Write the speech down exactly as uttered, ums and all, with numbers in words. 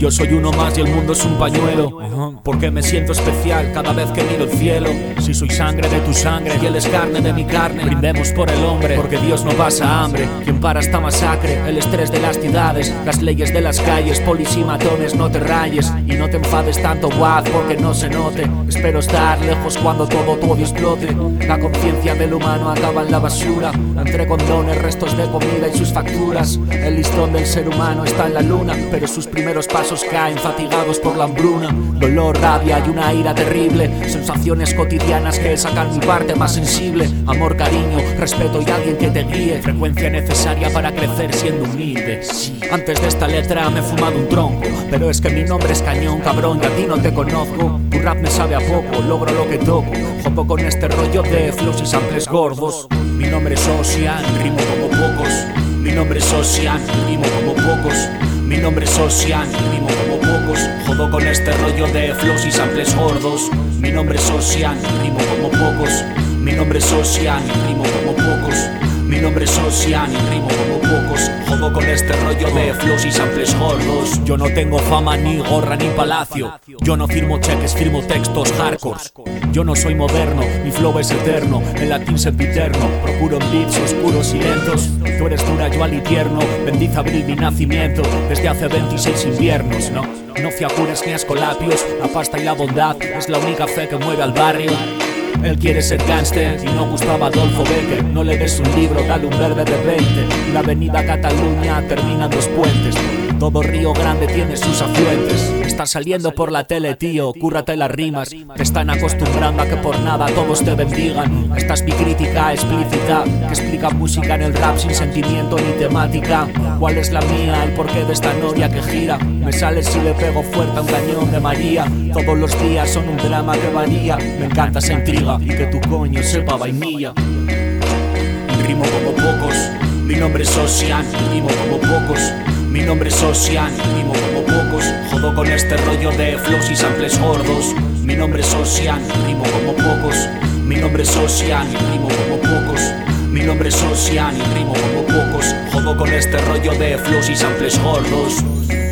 Yo soy uno más y el mundo es un pañuelo. Porque me siento especial cada vez que miro el cielo. Si soy sangre de tu sangre y él es carne de mi carne, brindemos por el hombre, porque Dios no pasa hambre. Quien para esta masacre, el estrés de las ciudades, las leyes de las calles, polis y matones, no te rayes y no te enfades tanto, guad, porque no se note. Espero estar lejos cuando todo tu odio explote. La conciencia del humano acaba en la basura, entre condones, restos de comida y sus facturas. El listón del ser humano está en la luna, pero sus primeros pasos caen fatigados por la hambruna. Dolor, rabia y una ira terrible, sensaciones cotidianas que sacan mi parte más sensible. Amor, cariño, respeto y alguien que te guíe, frecuencia necesaria para crecer siendo humilde. Sí. Antes de esta letra me he fumado un tronco, pero es que mi nombre es cañón, cabrón, y a ti no te conozco. Tu rap me sabe a poco, logro lo que toco, jopo con este rollo de flows y samples gordos. Mi nombre es Ocean, rimo como pocos. Mi nombre es Ocean, rimo como pocos. Mi nombre es Ocean, rimo como pocos. Jodo con este rollo de flows y samples gordos. Mi nombre es Ocean, rimo como pocos. Mi nombre es Ocean, rimo como pocos. Mi nombre es Ocean y rimo como pocos. Jodo con este rollo de flows y samples gordos. Yo no tengo fama, ni gorra, ni palacio. Yo no firmo cheques, firmo textos hardcore. Yo no soy moderno, mi flow es eterno. El latín sempiterno, procuro en beats oscuros y lentos. Tú eres dura, yo alitierno. Bendice abril mi nacimiento, desde hace veintiséis inviernos, ¿no? No fiacures ni escolapios, la pasta y la bondad es la única fe que mueve al barrio. Él quiere ser gánster y no gustaba Adolfo Becker. No le des un libro, dale un verde de veinte. La avenida Cataluña termina en dos puentes. Todo Río Grande tiene sus afluentes. Estás saliendo por la tele, tío, cúrrate las rimas. Te están acostumbrando a que por nada todos te bendigan. Esta es mi crítica explícita, que explica música en el rap sin sentimiento ni temática. ¿Cuál es la mía? El porqué de esta noria que gira. Me sale si le pego fuerte a un cañón de María. Todos los días son un drama que varía. Me encanta esa intriga y que tu coño sepa vainilla. Rimo como pocos. Mi nombre es Ocean, rimo como pocos. Mi nombre es Ocean, rimo como pocos. Jodo con este rollo de flows y samples gordos. Mi nombre es Ocean, rimo como pocos. Mi nombre es Ocean, rimo como pocos. Mi nombre es Ocean y rimo como pocos. Jodo con este rollo de flows y samples gordos.